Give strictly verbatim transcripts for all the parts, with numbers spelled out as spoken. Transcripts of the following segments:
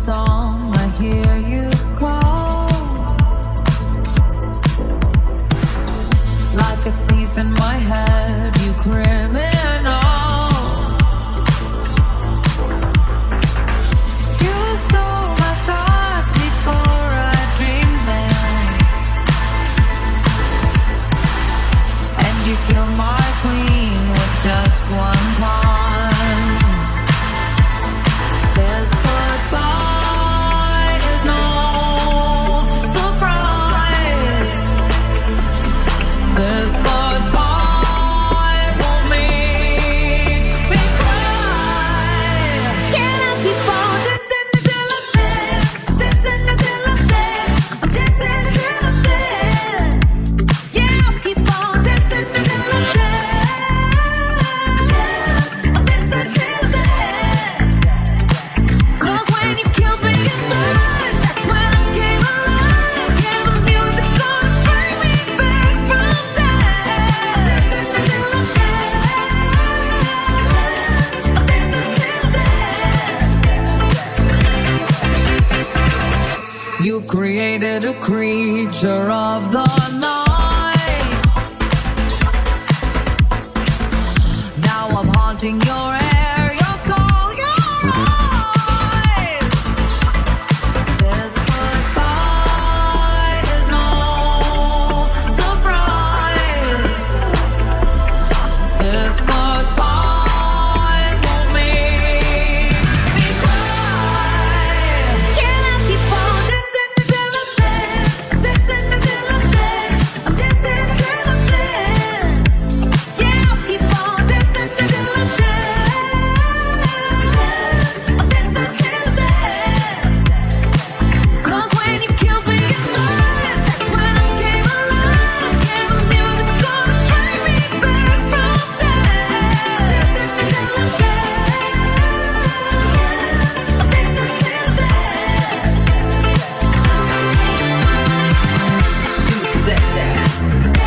song, I hear you call. Like a thief in my head, you criminal. You stole my thoughts before I dreamed them, and you killed my queen with just one pawn. This goodbye is no surprise. This goodbye won't make me cry. Can I keep on dancing until I'm dead? Dancing until I'm dead. I'm dancing until I'm dead. Yeah, I'll keep on dancing until I'm dead. I'm dancing till I'm dead. 'Cause when you killed me inside, that's when I came alive. Yeah, the music's gonna bring me back from death. Dancing until I'm dead. I'm dancing till dead. You've created a creature of the night. Now I'm haunting your air, your soul, your eyes. This goodbye is no surprise. This goodbye won't make me cry. Can I keep on dancing until I'm dead? Dancing until I'm dead. I'm dancing until I'm dead. Yeah, I'll keep on dancing until I'm dead. I'm dancing till I'm dead. 'Cause when you killed me inside, that's when I came alive. Yeah, the music's gonna bring me back from death. Dancing until I'm dead. I'm dancing till death. Do the dead dance.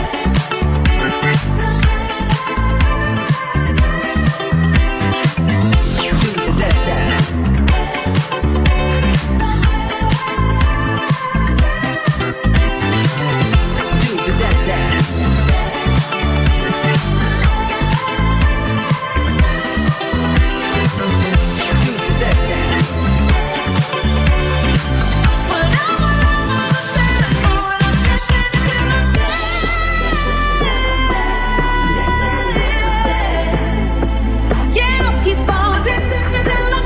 Do the dead dance. Do the dead dance. Do the dead dance. When I'm all over the dance floor and I'm dancing until I'm dead. Yeah, I'll keep on dancing until I'm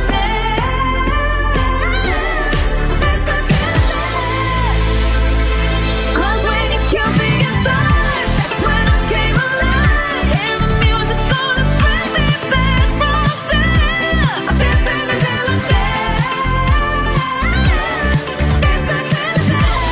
dead. Dancing till I'm dead. 'Cause when you killed me inside, that's when I came alive. Yeah, the music's gonna bring me back from death. I'm dancing until I'm dead. Dancing till I'm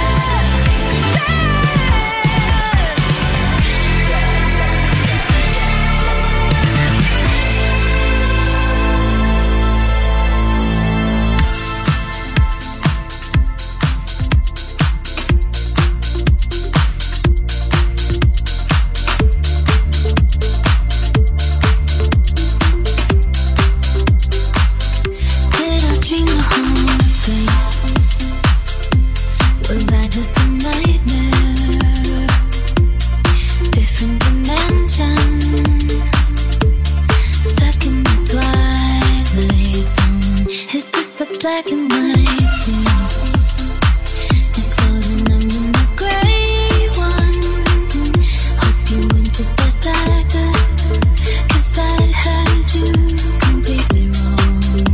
Did I dream the whole thing? Was I just a nightmare? Different dimensions, stuck in the twilight zone. Is this a black and white thing? If so, then I'm in the gray one. Hope you weren't the best actor, 'cause I had you completely wrong.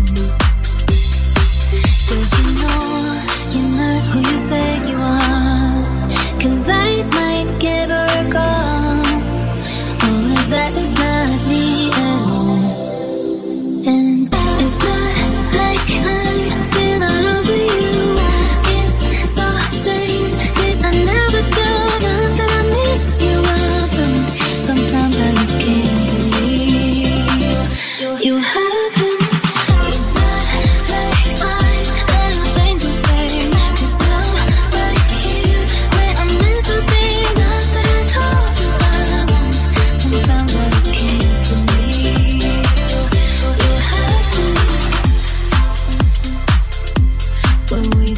Does you know you're not who you say you are? 'Cause I might give her a call. Or is that just not me at all? And it's not like I'm still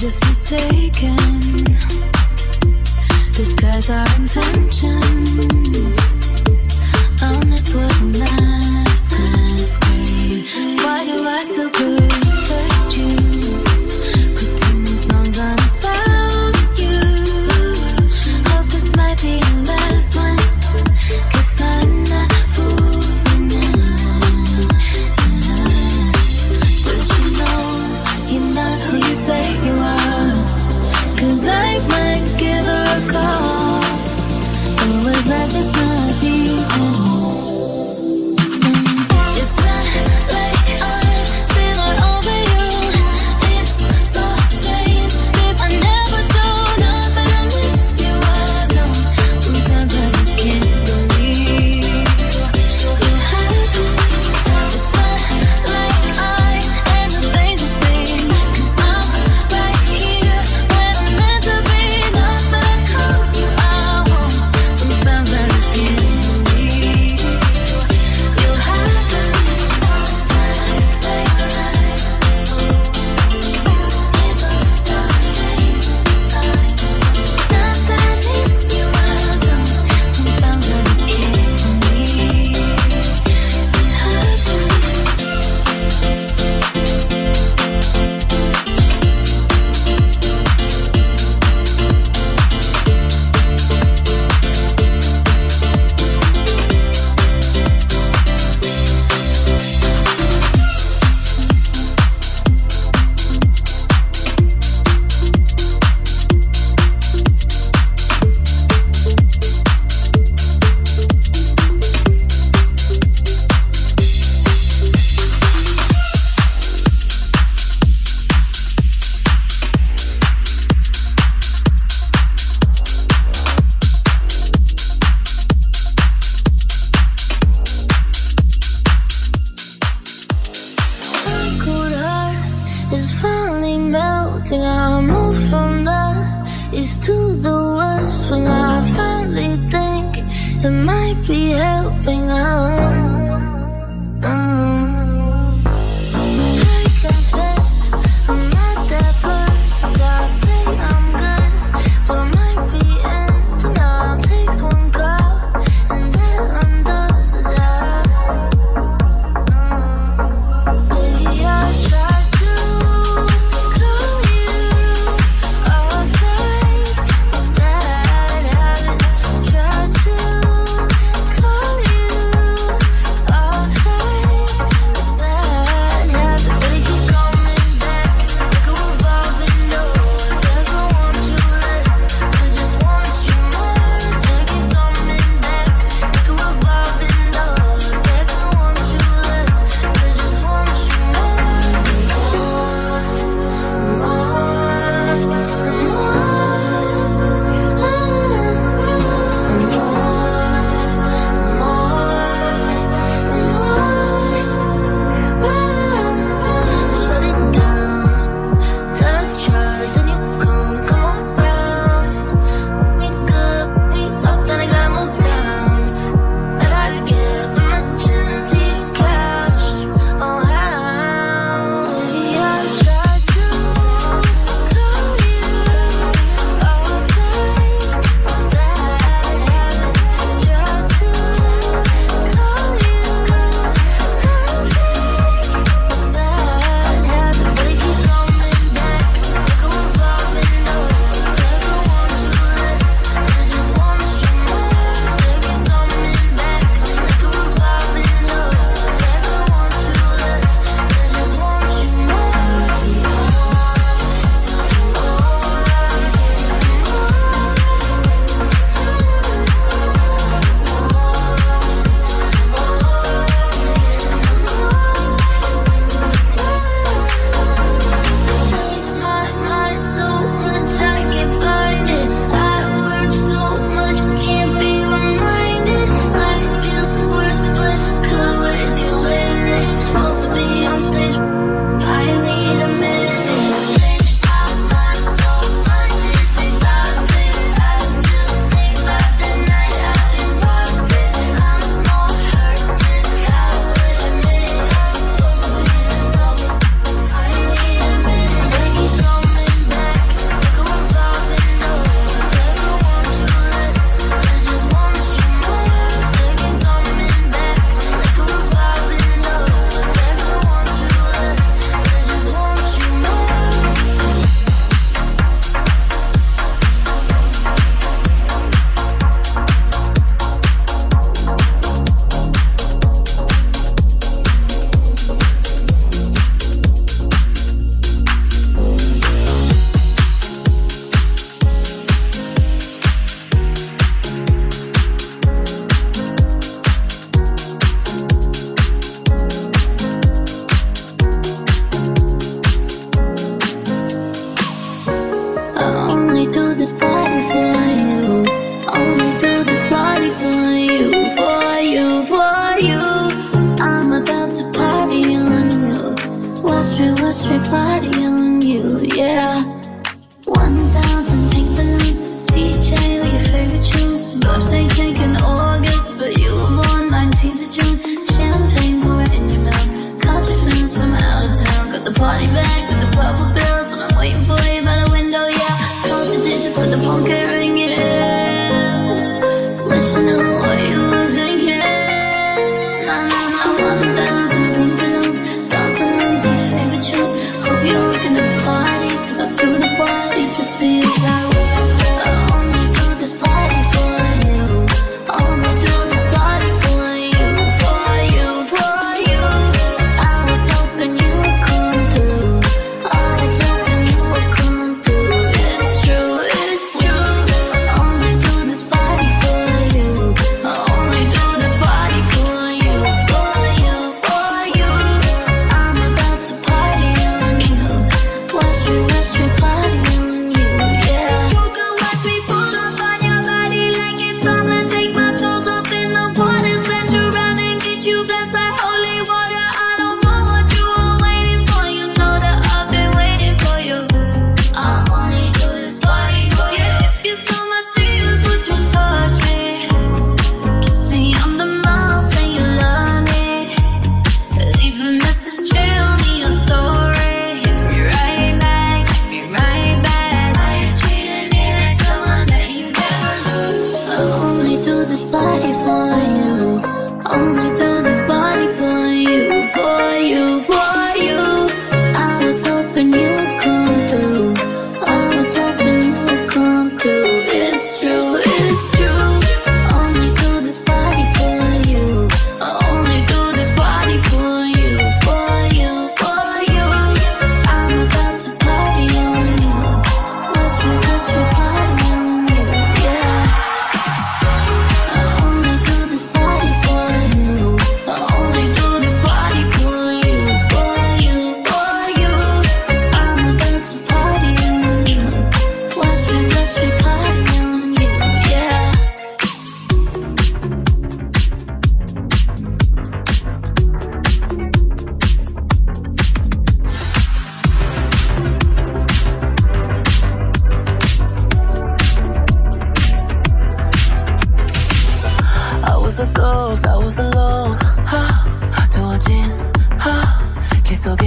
was mistaken. Disguise our intentions. Honest was a masquerade. Why do I still protect you? Putting these songs on about you. Hope this might be the last one. Cause I'm not fooling anyone. Does she know you're not who you say you are? Cause I might give her a call. Or was I just not even? It's not like I'm still not over you. It's so strange, cause I never do nothing. I miss you, I don't. Sometimes I just can't believe you happen. It's not like I am a change of thing. Cause I'm right here when I'm meant to be. Not that I call you out. Sometimes I just can't believe you happen. It's so strange. Not that I miss you, I don't. Sometimes I just can't believe it happened. My cold heart is finally melting. I move from the east to the west when I finally think it might be helping out. Uh, I confess I'm not that person. I say I'm good, but I might be ending. All it takes one call and that undoes the job. Baby, I tried to call you off night, that I'd have it. Tried to call you watch me party on you, yeah. One thousand pink balloons, D J with your favorite tunes. Birthday cake in August, but you were born nineteenth of June. Champagne pouring in your mouth, caught your friends from out of town. Got the party bag with the purple bills, and I'm waiting for you by the window, yeah. Count the digits with the phone kept ringing. Wish I knew what you were thinking. Nah, nah, nah, one thousand pink balloons, dancing into your favorite tunes. Hope you're working the party, cause I do the party just for you, yeah. I only do this party for you. I only do this party for you, for you, for you. I was hoping you would come through. I was hoping you would come through. It's true, it's true. I only do this party for you. I only do this party for you, for you, for you. I'm about to party on you. Watch me, watch me party on you, yeah. You can watch me pull up on your body like it's summer. Take my clothes off in the water, splash around and get you blessed like holy water. I don't know what you were waiting for. You know that I've been waiting for you. I only do this party for you. If you saw my tears, would you touch me? Kiss me on the mouth, say you love me. Leave a message, tell me your story. Hit me right back, hit me right back. Why you treating me like someone that you never lose? I only do this party for you. I only do this party for you, for you, for you. I was hoping you would come through. I was hoping you would come through. It's true, it's true. I only do this party for you. I only do this party for you, for you, for you. I'm about to party on you. Watch me, watch me party on you, yeah. I only do this party for you. I only do this party for you, for you, for you. I'm about to party on you. Watch me, watch me party on you, yeah. I was a ghost, I was alone. 하, 두어진 하, 길 속에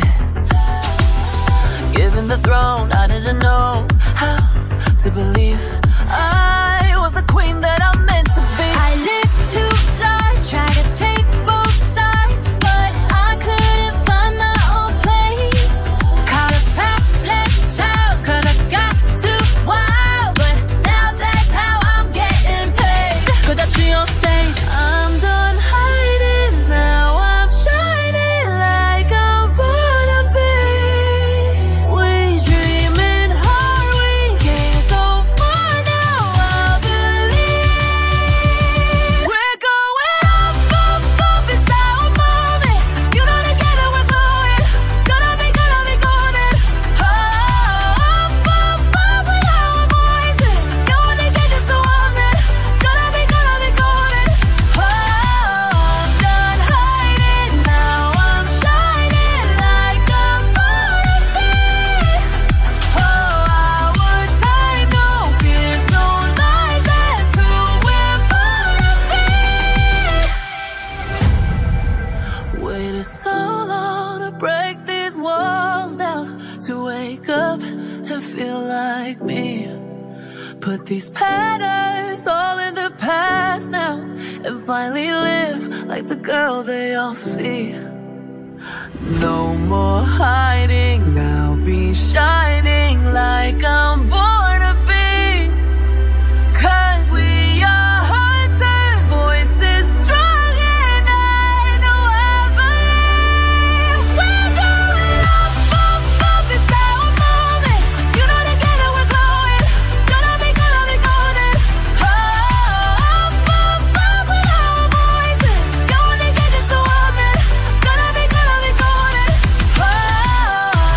given the throne, I didn't know how to believe I was the queen that I'm meant to be. I lived two lives, tried to pick both sides, but I couldn't find my own place. Caught a problem child, cause I got too wild, but now that's how I'm getting paid. 끝없이 on stage, I'm done hiding, now I'm shining like I'm born to be. We dreaming hard, we came so far, now I believe. We're going up, up, up, it's our moment. You know together we're glowing, gonna be, gonna be golden. Oh, up, up, up with our voices. You only get just so often, gonna be, gonna be golden. Oh, I'm done hiding, now I'm shining like I'm born to be. Oh, our time, no fears, no lies, that's who we're born to be. waited so long to break these walls down, to wake up and feel like me. Put these patterns all in the past now, and finally live like the girl they all see. No more hiding, now be shining like I'm born to be. Cause we are hunters, voices strong, and I know I believe. We're going up, up, up, it's our moment. You know together we're glowing, gonna be, gonna be golden. Oh, up, up, up with our voices. You only get just so often, gonna be, gonna be golden. Oh,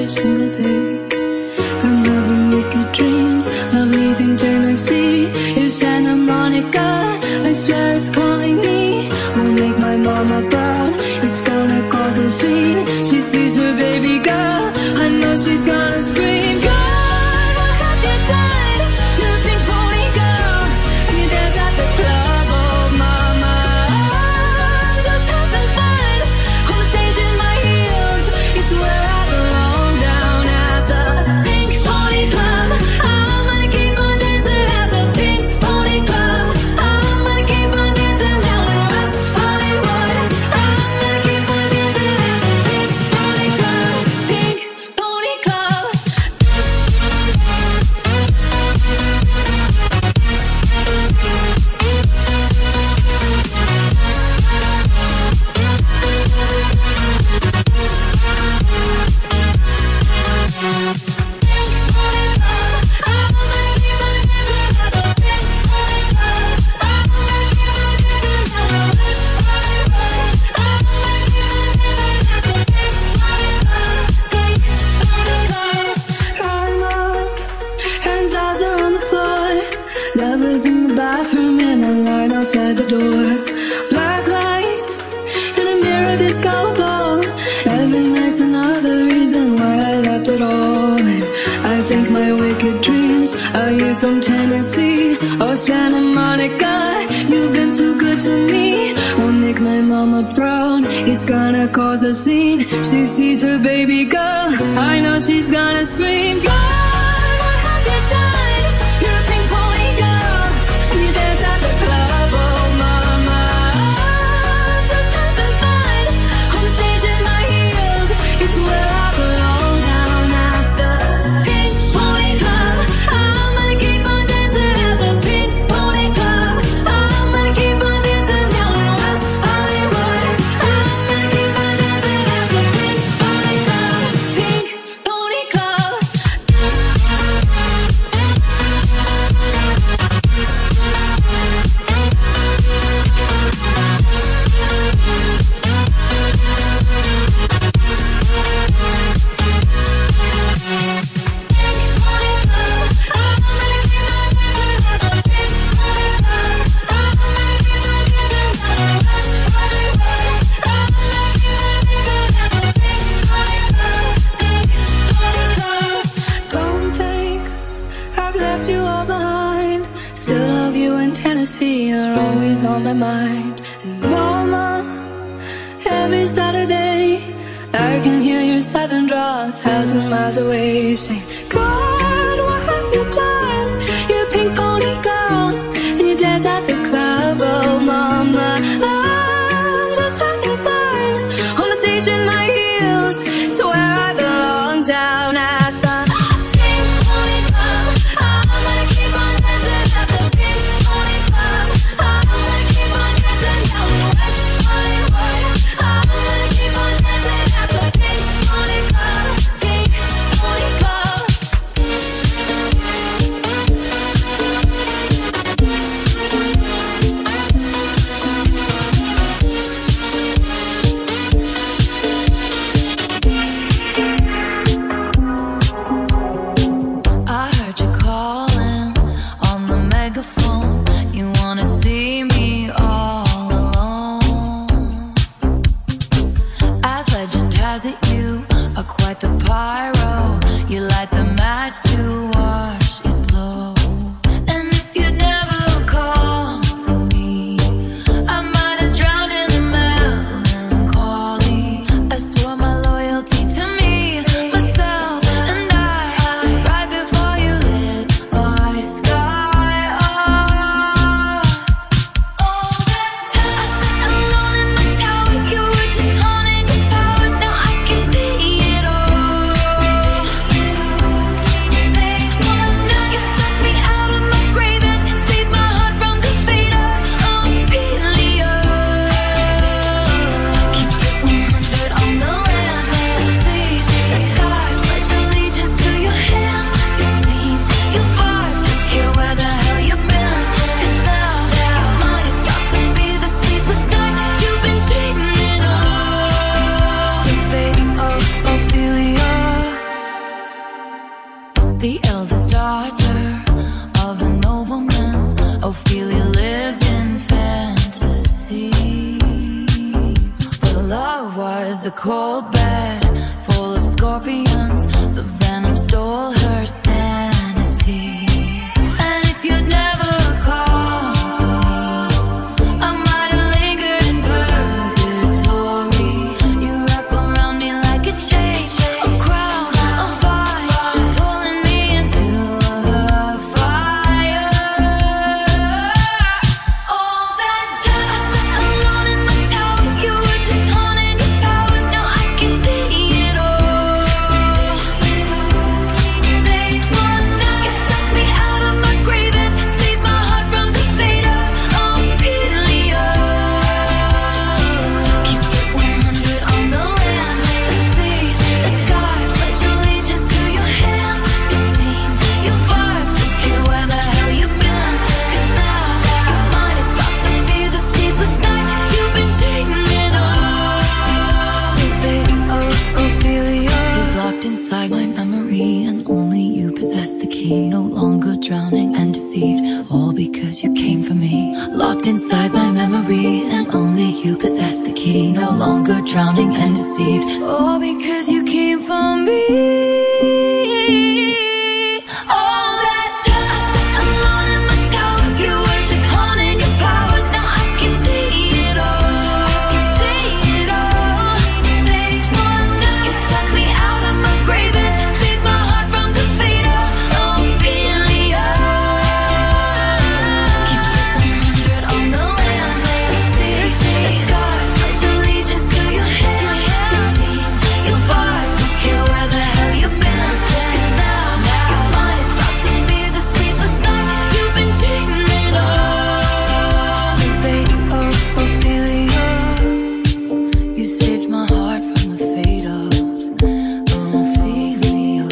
single day. I'm having wicked dreams of leaving Tennessee. It's Santa Monica, I swear it's calling me. Will make my mama proud, it's gonna cause a scene. She sees her baby girl, I know she's gonna scream. God, what have you done? You pink pony girl, you dance at the club, oh mama. I'm just having fun, on the stage in my heels. It's where I belong, down at the Pink Pony Club. I'm gonna keep on dancing at the Pink Pony Club. I'm gonna keep on dancing down in West Hollywood. I'm gonna keep on dancing at the Pink Pony Club. Pink Pony Club. I'm up and jaws are on the floor. Lovers in the bathroom and a line outside the door. Black lights and a mirror disco ball. Every night's another reason why I left it all. And I think my wicked dreams are you from Tennessee or Santa Monica. You've been too good to me. Will make my mama proud. It's gonna cause a scene. She sees her baby girl, I know she's gonna scream. God, what have you done? You're a pink pony girl, and you dance at the club, oh mama. I'm just having fun, on the stage in my heels. It's where I belong, down at the Pink Pony Club. I'm gonna keep on dancing at the Pink Pony Club. I'm gonna keep on dancing down in West Hollywood. I'm gonna keep on dancing at the Pink Pony Club. Pink Pony Club. Don't think I've left you all behind. Still love you in Tennessee, you're always on my mind. And mama, every Saturday I can hear your southern draw a thousand miles away, saying, God, what have you done? You're a pink pony girl, and you dance at the club, oh mama. I'm just having fun, on the stage in my heels. It's where I belong, down at the Pink Pony Club. I'm gonna keep on dancing at the Pink Pony Club. I'm gonna keep on dancing down in West Hollywood. I'm gonna keep on dancing at the Pink Pony Club. Pink Pony Club. I heard you calling on the megaphone. You wanna see me all alone. As legend has it, you are quite the pyro. You light the match to watch it blow. And if you'd never called for me, I might have drowned in the melancholy. I swore my loyalty to me, myself, and I. Right before you lit my sky up. All that time I sat alone in my tower, you were just haunting your powers. Now I can see it all. They was a cold bed full of scorpions. The venom stole her sanity. And if you'd never called for me, I might have lingered in purgatory. You wrap around me like a chain, a crown, a vine, pulling me into the fire. All that time I sat alone in my tower, you were just haunting your powers. Now I can see it all. They wonder you took me out of my grave and saved my heart from the fate of Ophelia. Keep it one hundred on the land, the sea, the sky. Pledge allegiance to your hands, your team, your vibes. Don't care where the hell you've been, 'cause now your mind is about to be the sleepless night you've been dreaming of. The fate of Ophelia is locked inside my memory, and only you possess the key. No longer drowning and deceived, all because you came for me. Locked inside my memory, and only you possess the key. No longer drowning and deceived, all because you came for me. All that time I sat alone in my tower, you were just haunting your powers. Now I can see it all. I can see it all. They wonder you took me out of my grave and saved my heart from the fate of Ophelia. Keep it one hundred on the land, the sea, the sky. Pledge allegiance to your hands, your team, your vibes. Don't care where the hell you've been, 'cause now your mind is about to be the sleepless night you've been dreaming of. The fate of Ophelia, you saved my heart from the fate of Ophelia.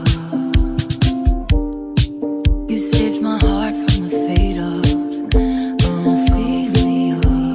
You saved my heart from the fate of Ophelia.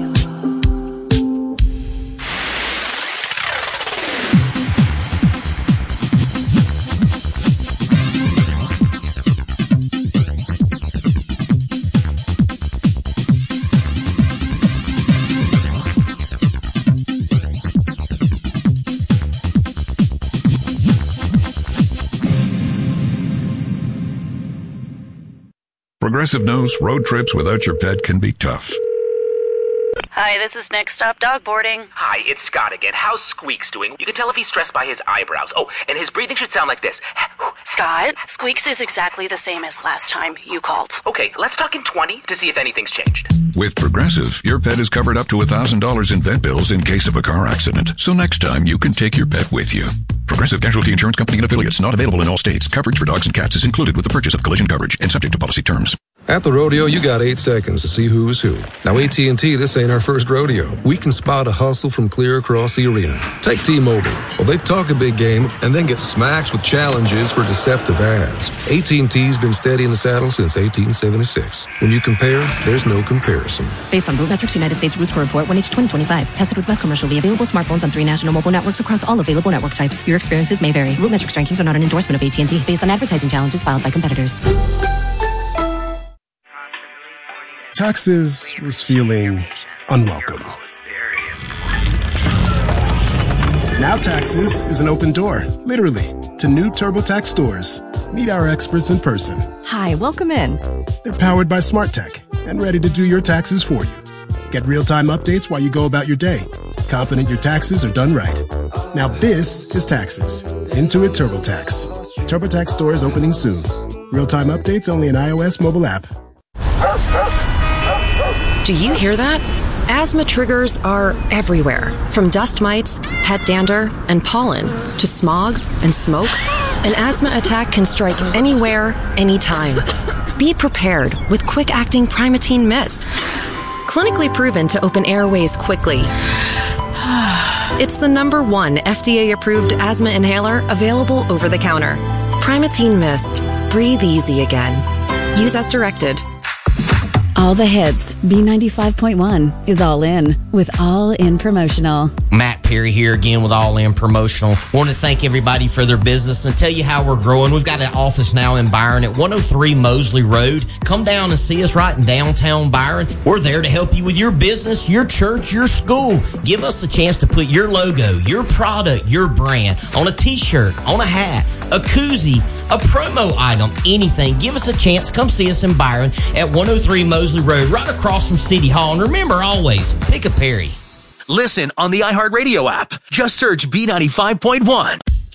Progressive knows road trips without your pet can be tough. Hi, this is Next Stop Dog Boarding. Hi, it's Scott again. How's Squeaks doing? You can tell if he's stressed by his eyebrows. Oh, and his breathing should sound like this. Scott, Squeaks is exactly the same as last time you called. Okay, let's talk in twenty to see if anything's changed. With Progressive, your pet is covered up to one thousand dollars in vet bills in case of a car accident. So next time, you can take your pet with you. Progressive Casualty Insurance Company and affiliates, not available in all states. Coverage for dogs and cats is included with the purchase of collision coverage and subject to policy terms. At the rodeo, you got eight seconds to see who's who. Now, A T and T, this ain't our first rodeo. We can spot a hustle from clear across the arena. Take T-Mobile. Well, they talk a big game and then get smacked with challenges for deceptive ads. A T and T's been steady in the saddle since eighteen seventy-six. When you compare, there's no comparison. Based on RootMetrics United States Root Score Report, one H twenty twenty-five. Tested with best commercially available smartphones on three national mobile networks across all available network types. Your experiences may vary. RootMetrics rankings are not an endorsement of A T and T based on advertising challenges filed by competitors. Taxes was feeling unwelcome. Now Taxes is an open door, literally, to new TurboTax stores. Meet our experts in person. Hi, welcome in. They're powered by Smart Tech and ready to do your taxes for you. Get real-time updates while you go about your day. Confident your taxes are done right. Now this is Taxes. Intuit TurboTax. TurboTax stores opening soon. Real-time updates only in iOS mobile app. Do you hear that? Asthma triggers are everywhere, from dust mites, pet dander, and pollen, to smog and smoke. An asthma attack can strike anywhere, anytime. Be prepared with quick-acting Primatene Mist. Clinically proven to open airways quickly. It's the number one F D A-approved asthma inhaler available over the counter. Primatene Mist. Breathe easy again. Use as directed. All the hits. B ninety-five point one is all in with All In Promotional. Matt Perry here again with All In Promotional. Want to thank everybody for their business and tell you how we're growing. We've got an office now in Byron at one oh three Mosley Road. Come down and see us right in downtown Byron. We're there to help you with your business, your church, your school. Give us a chance to put your logo, your product, your brand on a t-shirt, on a hat, a koozie, a promo item, anything. Give us a chance. Come see us in Byron at one oh three Mosley Road, right across from City Hall. And remember, always, pick a Perry. Listen on the iHeartRadio app. Just search B ninety-five point one.